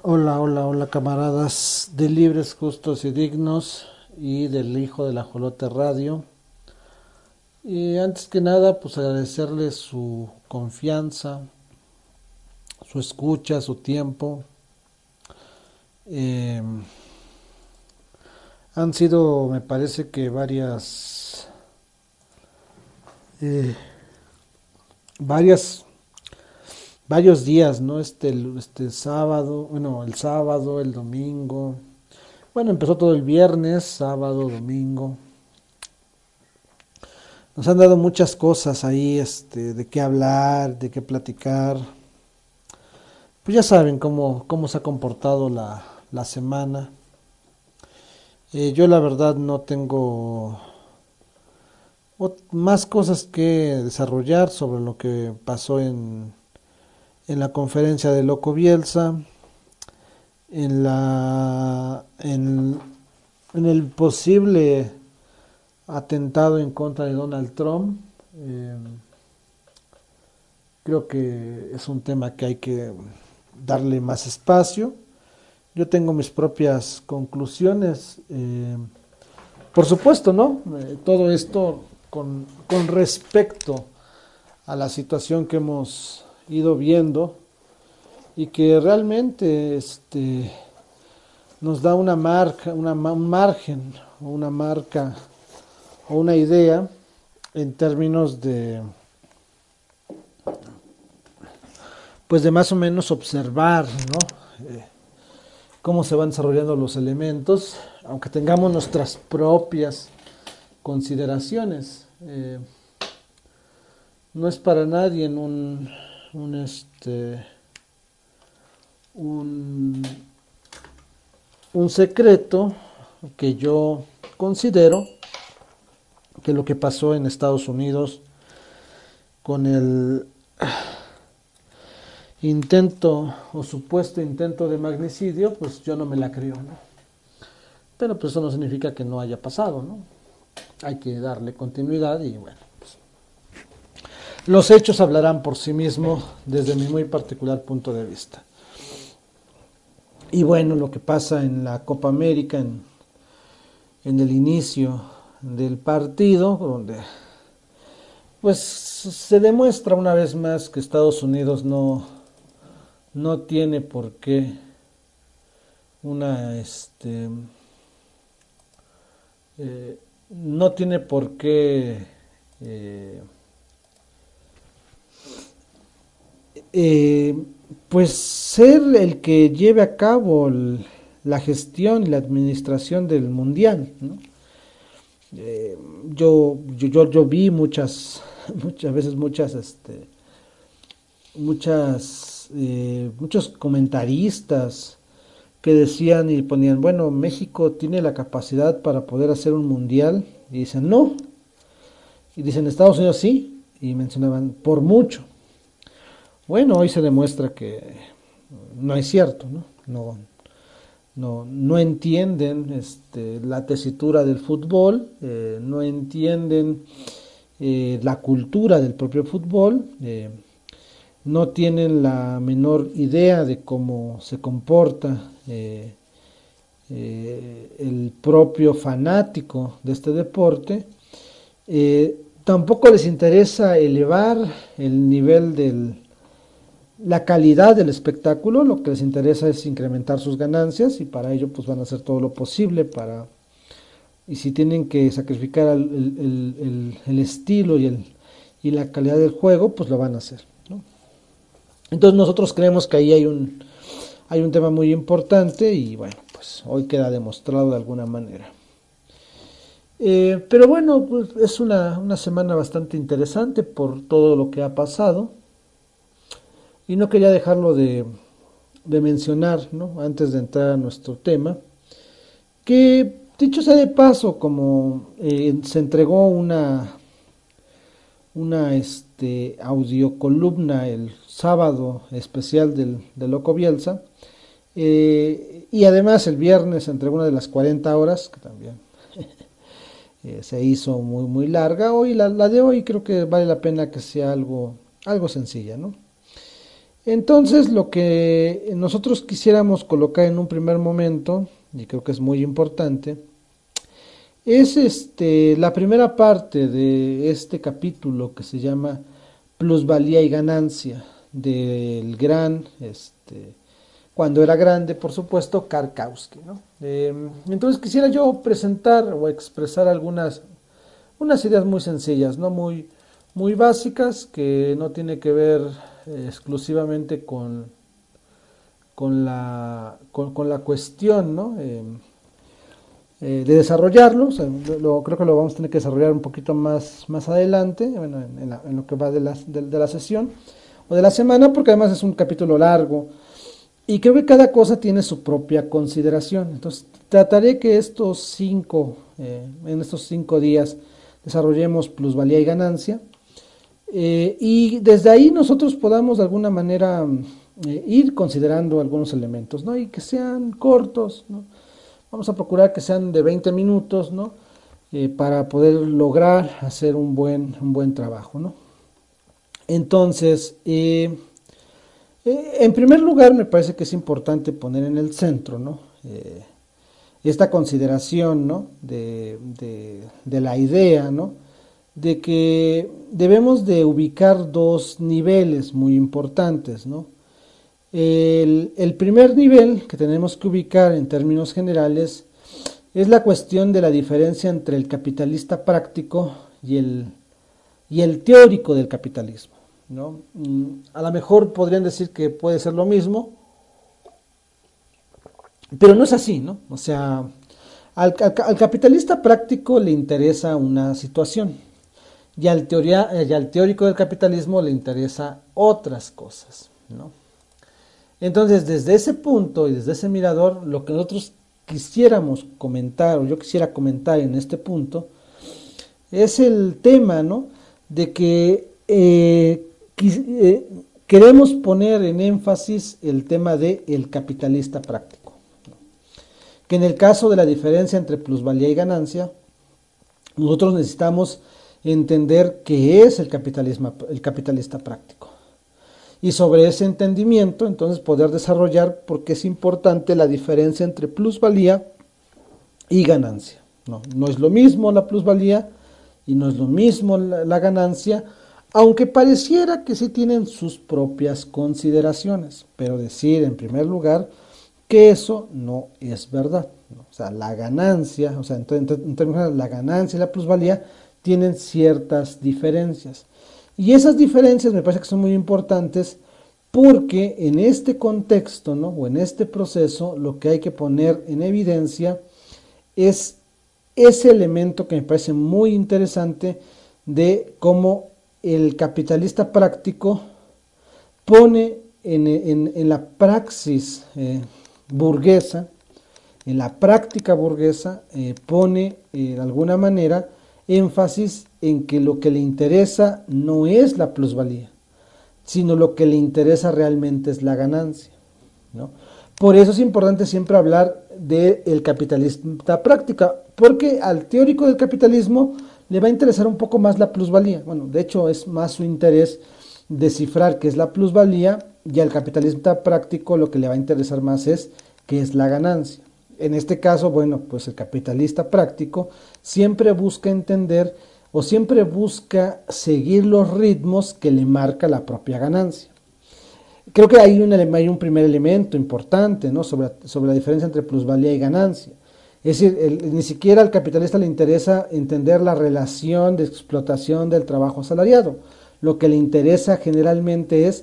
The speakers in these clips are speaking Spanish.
Hola, hola, hola camaradas de Libres, Justos y Dignos y del Hijo del Ajolote Radio. Y antes que nada, pues agradecerles su confianza, su escucha, su tiempo. Eh, Han sido, me parece que eh, varias, varios días, ¿no? Este sábado, bueno, el sábado, el domingo. Bueno, empezó todo el viernes, sábado, domingo. Nos han dado muchas cosas ahí, de qué hablar, de qué platicar. Pues ya saben cómo se ha comportado la semana. Yo la verdad no tengo más cosas que desarrollar sobre lo que pasó en la conferencia de Loco Bielsa, en el posible atentado en contra de Donald Trump. Eh, Creo que es un tema que hay que darle más espacio. Yo tengo mis propias conclusiones. Por supuesto, ¿no? Todo esto con respecto a la situación que hemos ido viendo y que realmente nos da una marca, un margen, una marca o una idea en términos pues de más o menos observar, ¿no? Cómo se van desarrollando los elementos, aunque tengamos nuestras propias consideraciones. No es para nadie un, este, un, un secreto que yo considero que lo que pasó en Estados Unidos con el intento o supuesto intento de magnicidio, pues yo no me la creo, ¿no? Pero pues eso no significa que no haya pasado, ¿no? Hay que darle continuidad y bueno, pues, los hechos hablarán por sí mismos desde mi muy particular punto de vista. Y bueno, lo que pasa en la Copa América, en el inicio del partido, donde pues se demuestra una vez más que Estados Unidos no tiene por qué una no tiene por qué eh, eh, pues ser el que lleve a cabo la gestión y la administración del mundial, ¿no? Eh, yo vi muchas veces muchos comentaristas que decían y ponían, bueno, México tiene la capacidad para poder hacer un mundial, y dicen no, y dicen Estados Unidos sí, y mencionaban por mucho. Bueno, hoy se demuestra que no es cierto, ¿no? No entienden la tesitura del fútbol, no entienden la cultura del propio fútbol, no tienen la menor idea de cómo se comporta el propio fanático de este deporte. Tampoco les interesa elevar el nivel la calidad del espectáculo. Lo que les interesa es incrementar sus ganancias y para ello pues van a hacer todo lo posible y si tienen que sacrificar el estilo y la calidad del juego, pues lo van a hacer, ¿no? Entonces nosotros creemos que ahí hay un tema muy importante y bueno, pues hoy queda demostrado de alguna manera. Pero bueno, pues es una semana bastante interesante por todo lo que ha pasado y no quería dejarlo de mencionar, ¿no? Antes de entrar a nuestro tema, que dicho sea de paso, como se entregó una audiocolumna el sábado especial de Loco Bielsa, y además el viernes se entregó una de las 40 horas, que también se hizo muy, muy larga. Hoy la de hoy creo que vale la pena que sea algo sencilla, ¿no? Entonces, lo que nosotros quisiéramos colocar en un primer momento, y creo que es muy importante, es la primera parte de este capítulo que se llama Plusvalía y ganancia del gran, cuando era grande, por supuesto, Karkowski, ¿no? Entonces quisiera yo presentar o expresar unas ideas muy sencillas, ¿no? Muy básicas, que no tiene que ver exclusivamente con la cuestión, ¿no? De desarrollarlo, o sea, creo que lo vamos a tener que desarrollar un poquito más adelante, bueno, en lo que va de la sesión o de la semana, porque además es un capítulo largo y creo que cada cosa tiene su propia consideración. Entonces trataré que en estos 5 días desarrollemos plusvalía y ganancia, y desde ahí nosotros podamos de alguna manera ir considerando algunos elementos, ¿no? Y que sean cortos, ¿no? Vamos a procurar que sean de 20 minutos, ¿no? Para poder lograr hacer un buen trabajo, ¿no? Entonces, en primer lugar, me parece que es importante poner en el centro, ¿no? Esta consideración, ¿no? De la idea, ¿no? De que debemos de ubicar dos niveles muy importantes, ¿no? El primer nivel que tenemos que ubicar en términos generales es la cuestión de la diferencia entre el capitalista práctico y el teórico del capitalismo, ¿no? A lo mejor podrían decir que puede ser lo mismo, pero no es así, ¿no? O sea, al capitalista práctico le interesa una situación y al teórico del capitalismo le interesa otras cosas, ¿no? Entonces, desde ese punto y desde ese mirador, lo que nosotros quisiéramos comentar, o yo quisiera comentar en este punto, es el tema, ¿no? De que queremos poner en énfasis el tema del capitalista práctico, ¿no? Que en el caso de la diferencia entre plusvalía y ganancia, nosotros necesitamos entender qué es el capitalista práctico. Y sobre ese entendimiento, entonces, poder desarrollar por qué es importante la diferencia entre plusvalía y ganancia. No es lo mismo la plusvalía y no es lo mismo la ganancia, aunque pareciera que sí tienen sus propias consideraciones, pero decir en primer lugar que eso no es verdad, ¿no? O sea, la ganancia, o sea, en términos de la ganancia y la plusvalía tienen ciertas diferencias. Y esas diferencias me parece que son muy importantes porque en este contexto, ¿no? O en este proceso, lo que hay que poner en evidencia es ese elemento que me parece muy interesante de cómo el capitalista práctico pone en la praxis burguesa, en la práctica burguesa, pone de alguna manera énfasis en que lo que le interesa no es la plusvalía, sino lo que le interesa realmente es la ganancia, ¿no? Por eso es importante siempre hablar del capitalista práctica, porque al teórico del capitalismo le va a interesar un poco más la plusvalía. Bueno, de hecho es más su interés descifrar qué es la plusvalía, y al capitalista práctico lo que le va a interesar más es qué es la ganancia. En este caso, bueno, pues el capitalista práctico siempre busca entender o siempre busca seguir los ritmos que le marca la propia ganancia. Creo que hay un primer elemento importante, ¿no? sobre la diferencia entre plusvalía y ganancia. Es decir, ni siquiera al capitalista le interesa entender la relación de explotación del trabajo asalariado. Lo que le interesa generalmente es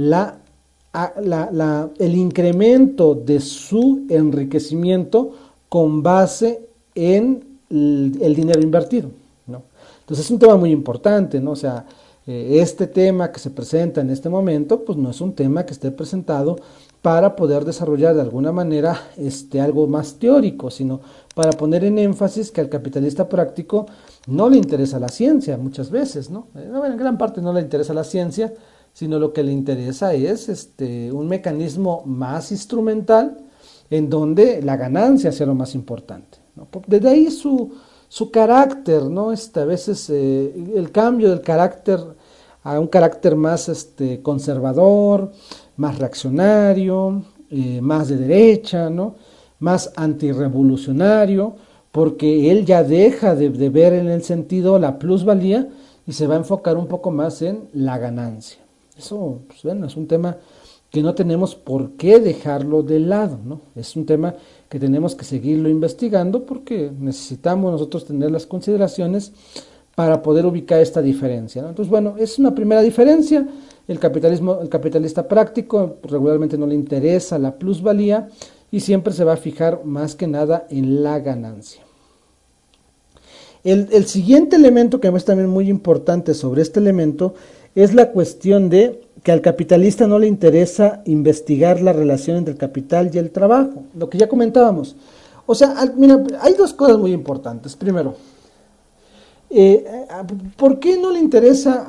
el incremento de su enriquecimiento con base en el dinero invertido, ¿no? Entonces es un tema muy importante, ¿no? O sea, este tema que se presenta en este momento, pues no es un tema que esté presentado para poder desarrollar de alguna manera algo más teórico, sino para poner en énfasis que al capitalista práctico no le interesa la ciencia muchas veces, ¿no? En gran parte no le interesa la ciencia, sino lo que le interesa es un mecanismo más instrumental en donde la ganancia sea lo más importante, ¿no? Desde ahí su carácter, ¿no? A veces el cambio del carácter a un carácter más conservador, más reaccionario, más de derecha, ¿no? Más antirrevolucionario, porque él ya deja de ver en el sentido la plusvalía y se va a enfocar un poco más en la ganancia. Eso, pues, bueno, es un tema que no tenemos por qué dejarlo de lado, ¿no? Es un tema que tenemos que seguirlo investigando porque necesitamos nosotros tener las consideraciones para poder ubicar esta diferencia, ¿no? Entonces, bueno, es una primera diferencia. El capitalista práctico regularmente no le interesa la plusvalía y siempre se va a fijar más que nada en la ganancia. El siguiente elemento que es también muy importante sobre este elemento es la cuestión de que al capitalista no le interesa investigar la relación entre el capital y el trabajo, lo que ya comentábamos. O sea, mira, hay dos cosas muy importantes. Primero, ¿por qué no le interesa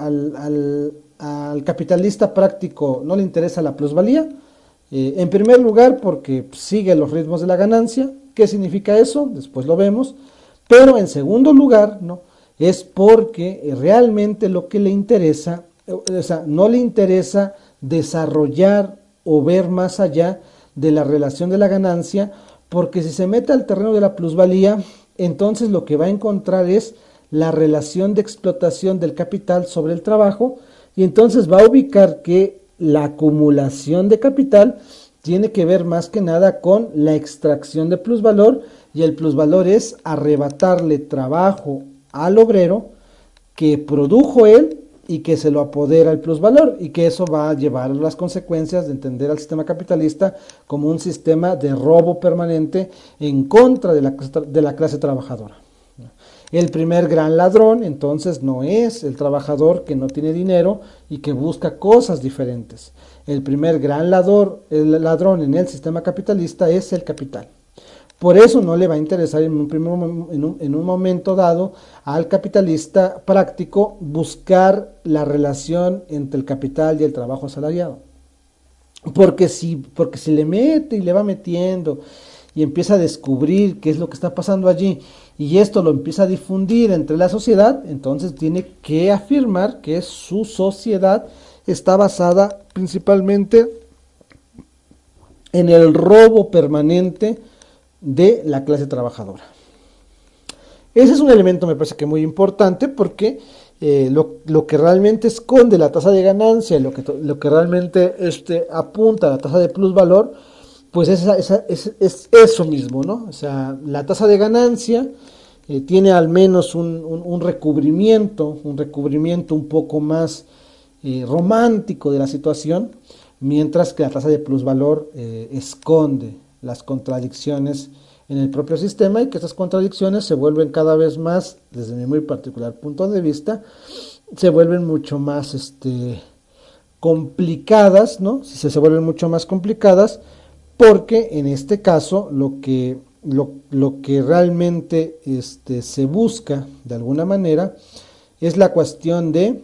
al capitalista práctico, no le interesa la plusvalía? En primer lugar, porque sigue los ritmos de la ganancia. ¿Qué significa eso? Después lo vemos. Pero en segundo lugar, ¿no? Es porque realmente lo que le interesa, o sea, no le interesa desarrollar o ver más allá de la relación de la ganancia, porque si se mete al terreno de la plusvalía, entonces lo que va a encontrar es la relación de explotación del capital sobre el trabajo, y entonces va a ubicar que la acumulación de capital tiene que ver más que nada con la extracción de plusvalor, y el plusvalor es arrebatarle trabajo al obrero que produjo él y que se lo apodera el plusvalor, y que eso va a llevar las consecuencias de entender al sistema capitalista como un sistema de robo permanente en contra de la clase trabajadora. El primer gran ladrón entonces no es el trabajador que no tiene dinero y que busca cosas diferentes. El primer gran ladrón en el sistema capitalista es el capital. Por eso no le va a interesar en un momento dado al capitalista práctico buscar la relación entre el capital y el trabajo asalariado. Porque si le mete y le va metiendo y empieza a descubrir qué es lo que está pasando allí, y esto lo empieza a difundir entre la sociedad, entonces tiene que afirmar que su sociedad está basada principalmente en el robo permanente de la clase trabajadora. Ese es un elemento, me parece que muy importante, porque lo que realmente esconde la tasa de ganancia, lo que realmente apunta a la tasa de plusvalor, pues es eso mismo, ¿no? O sea, la tasa de ganancia tiene al menos un recubrimiento un poco más romántico de la situación, mientras que la tasa de plusvalor esconde las contradicciones en el propio sistema, y que estas contradicciones se vuelven cada vez más, desde mi muy particular punto de vista, se vuelven mucho más complicadas, ¿no? Se vuelven mucho más complicadas porque en este caso lo que realmente se busca de alguna manera es la cuestión de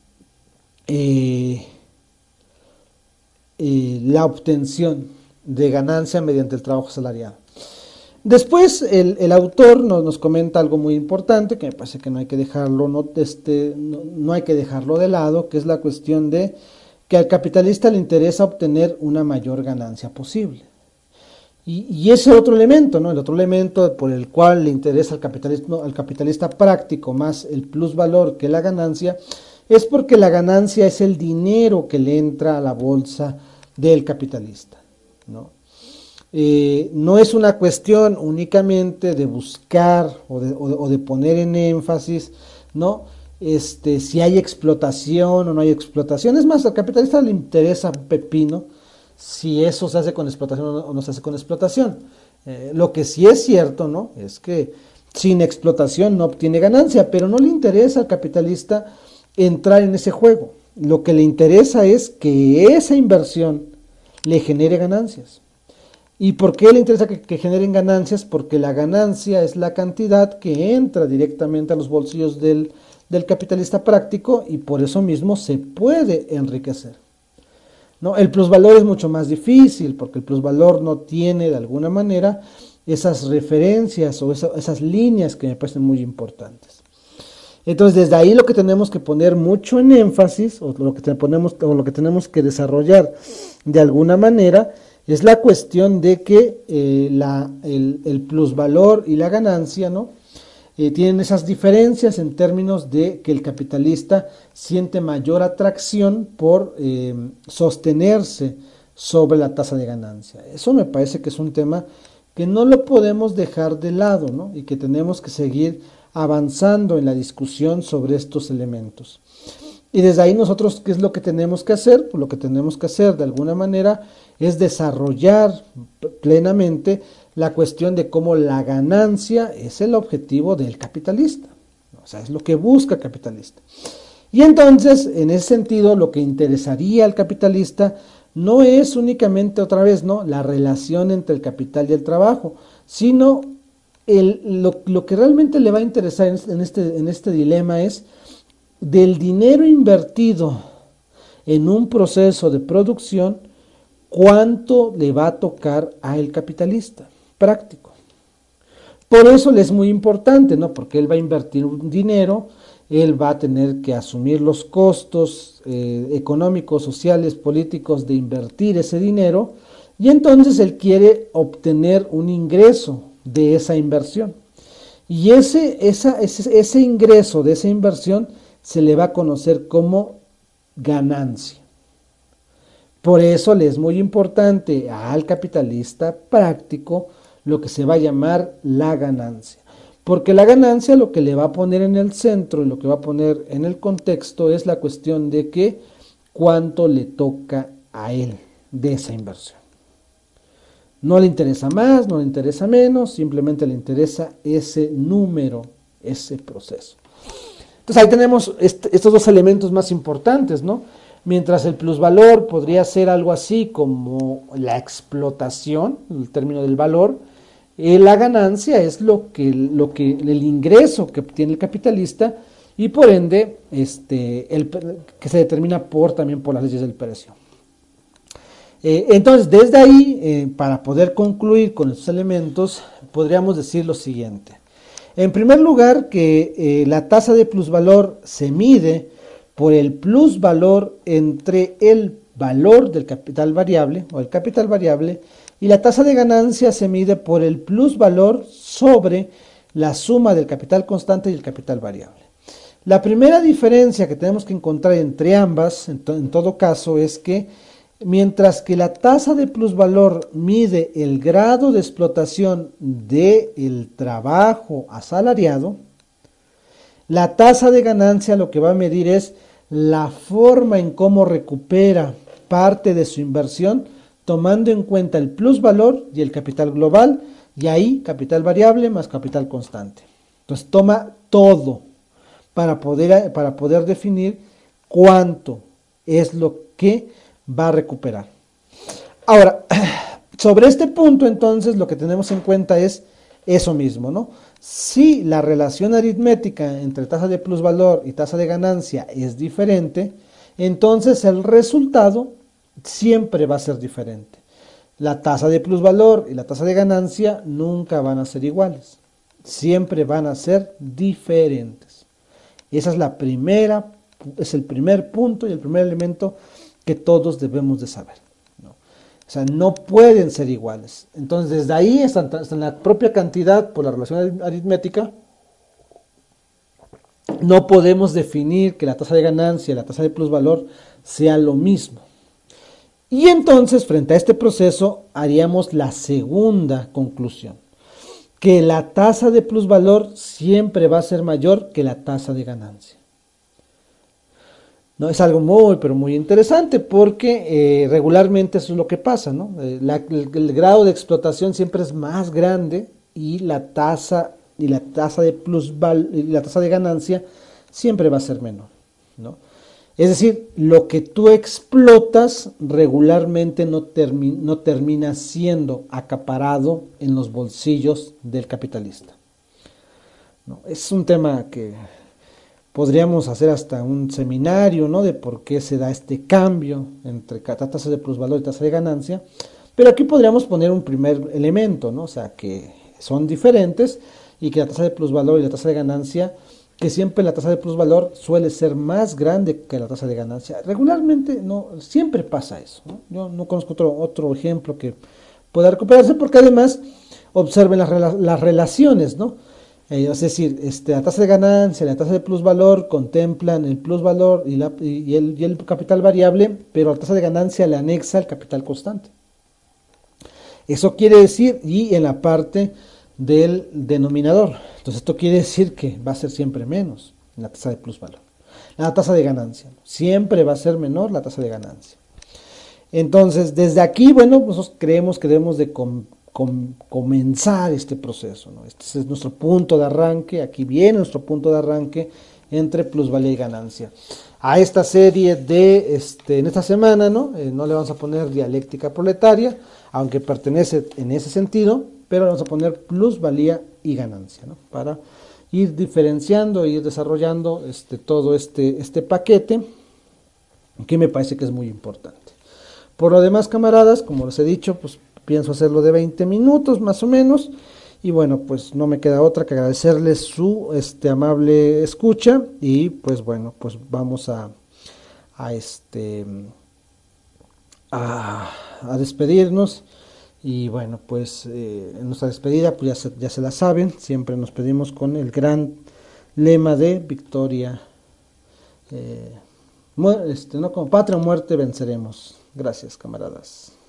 la obtención de ganancia mediante el trabajo asalariado. Después el autor nos comenta algo muy importante que me parece que no hay que dejarlo no hay que dejarlo de lado, que es la cuestión de que al capitalista le interesa obtener una mayor ganancia posible. Y ese otro elemento, ¿no? El otro elemento por el cual le interesa al capitalista práctico más el plusvalor que la ganancia, es porque la ganancia es el dinero que le entra a la bolsa del capitalista, ¿no? No es una cuestión únicamente de buscar o de poner en énfasis, ¿no? Si hay explotación o no hay explotación. Es más, al capitalista le interesa un pepino si eso se hace con explotación o no se hace con explotación. Lo que sí es cierto, ¿no? Es que sin explotación no obtiene ganancia, pero no le interesa al capitalista entrar en ese juego. Lo que le interesa es que esa inversión le genere ganancias. ¿Y por qué le interesa que generen ganancias? Porque la ganancia es la cantidad que entra directamente a los bolsillos del capitalista práctico, y por eso mismo se puede enriquecer, ¿no? El plusvalor es mucho más difícil, porque el plusvalor no tiene de alguna manera esas referencias o esas líneas que me parecen muy importantes. Entonces, desde ahí lo que tenemos que poner mucho en énfasis, o lo que tenemos que desarrollar de alguna manera, es la cuestión de que el plusvalor y la ganancia, ¿no? Tienen esas diferencias en términos de que el capitalista siente mayor atracción por sostenerse sobre la tasa de ganancia. Eso me parece que es un tema que no lo podemos dejar de lado, ¿no? Y que tenemos que seguir avanzando en la discusión sobre estos elementos. Y desde ahí nosotros, ¿qué es lo que tenemos que hacer? Pues lo que tenemos que hacer de alguna manera es desarrollar plenamente la cuestión de cómo la ganancia es el objetivo del capitalista. O sea, es lo que busca el capitalista. Y entonces, en ese sentido, lo que interesaría al capitalista no es únicamente, otra vez, ¿no?, la relación entre el capital y el trabajo, sino lo que realmente le va a interesar en este dilema es del dinero invertido en un proceso de producción, cuánto le va a tocar al capitalista práctico. Por eso le es muy importante, ¿no? Porque él va a invertir un dinero, él va a tener que asumir los costos económicos, sociales, políticos de invertir ese dinero, y entonces él quiere obtener un ingreso de esa inversión. Y ese ingreso de esa inversión se le va a conocer como ganancia. Por eso le es muy importante al capitalista práctico lo que se va a llamar la ganancia. Porque la ganancia lo que le va a poner en el centro y lo que va a poner en el contexto es la cuestión de que cuánto le toca a él de esa inversión. No le interesa más, no le interesa menos, simplemente le interesa ese número, ese proceso. Entonces ahí tenemos estos dos elementos más importantes, ¿no? Mientras el plusvalor podría ser algo así como la explotación, el término del valor, la ganancia es el ingreso que obtiene el capitalista y por ende que se determina también por las leyes del precio. Entonces, desde ahí, para poder concluir con estos elementos, podríamos decir lo siguiente. En primer lugar, que la tasa de plusvalor se mide por el plusvalor entre el valor del capital variable o el capital variable, y la tasa de ganancia se mide por el plusvalor sobre la suma del capital constante y el capital variable. La primera diferencia que tenemos que encontrar entre ambas, en todo caso, es que mientras que la tasa de plusvalor mide el grado de explotación del trabajo asalariado, la tasa de ganancia lo que va a medir es la forma en cómo recupera parte de su inversión, tomando en cuenta el plusvalor y el capital global, y ahí capital variable más capital constante. Entonces toma todo para poder definir cuánto es lo que va a recuperar. Ahora, sobre este punto entonces lo que tenemos en cuenta es eso mismo, ¿no? Si la relación aritmética entre tasa de plusvalor y tasa de ganancia es diferente, entonces el resultado siempre va a ser diferente. La tasa de plusvalor y la tasa de ganancia nunca van a ser iguales, siempre van a ser diferentes. Esa es el primer punto y el primer elemento que todos debemos de saber, ¿no? O sea, no pueden ser iguales. Entonces, desde ahí, hasta en la propia cantidad, por la relación aritmética, no podemos definir que la tasa de ganancia y la tasa de plusvalor sea lo mismo. Y entonces, frente a este proceso, haríamos la segunda conclusión, que la tasa de plusvalor siempre va a ser mayor que la tasa de ganancia. ¿No? Es algo pero muy interesante porque regularmente eso es lo que pasa, ¿no? El grado de explotación siempre es más grande y la tasa de ganancia siempre va a ser menor, ¿no? Es decir, lo que tú explotas regularmente no termina siendo acaparado en los bolsillos del capitalista, ¿no? Es un tema que podríamos hacer hasta un seminario, ¿no?, de por qué se da este cambio entre tasa de plusvalor y tasa de ganancia, pero aquí podríamos poner un primer elemento, ¿no? O sea, que son diferentes y que la tasa de plusvalor y la tasa de ganancia que siempre la tasa de plusvalor suele ser más grande que la tasa de ganancia. Regularmente no, siempre pasa eso, ¿no? Yo no conozco otro ejemplo que pueda recuperarse, porque además observen las relaciones, ¿no? Es decir, la tasa de ganancia y la tasa de plusvalor contemplan el plusvalor y el capital variable, pero la tasa de ganancia le anexa el capital constante. Eso quiere decir, y en la parte del denominador. Entonces esto quiere decir que va a ser siempre menos la tasa de plusvalor. La tasa de ganancia, ¿no? Siempre va a ser menor la tasa de ganancia. Entonces, desde aquí, bueno, nosotros creemos que debemos de comenzar este proceso, ¿no? Este es nuestro punto de arranque, aquí viene nuestro punto de arranque entre plusvalía y ganancia. A esta serie en esta semana, ¿no? No le vamos a poner dialéctica proletaria, aunque pertenece en ese sentido, pero le vamos a poner plusvalía y ganancia, ¿no? Para ir diferenciando, ir desarrollando todo este paquete, que me parece que es muy importante. Por lo demás, camaradas, como les he dicho, pues pienso hacerlo de 20 minutos más o menos. Y bueno, pues no me queda otra que agradecerles su amable escucha. Y pues bueno, pues vamos a despedirnos. Y bueno, pues en nuestra despedida, pues ya se la saben, siempre nos pedimos con el gran lema de victoria. No como patria o muerte venceremos. Gracias, camaradas.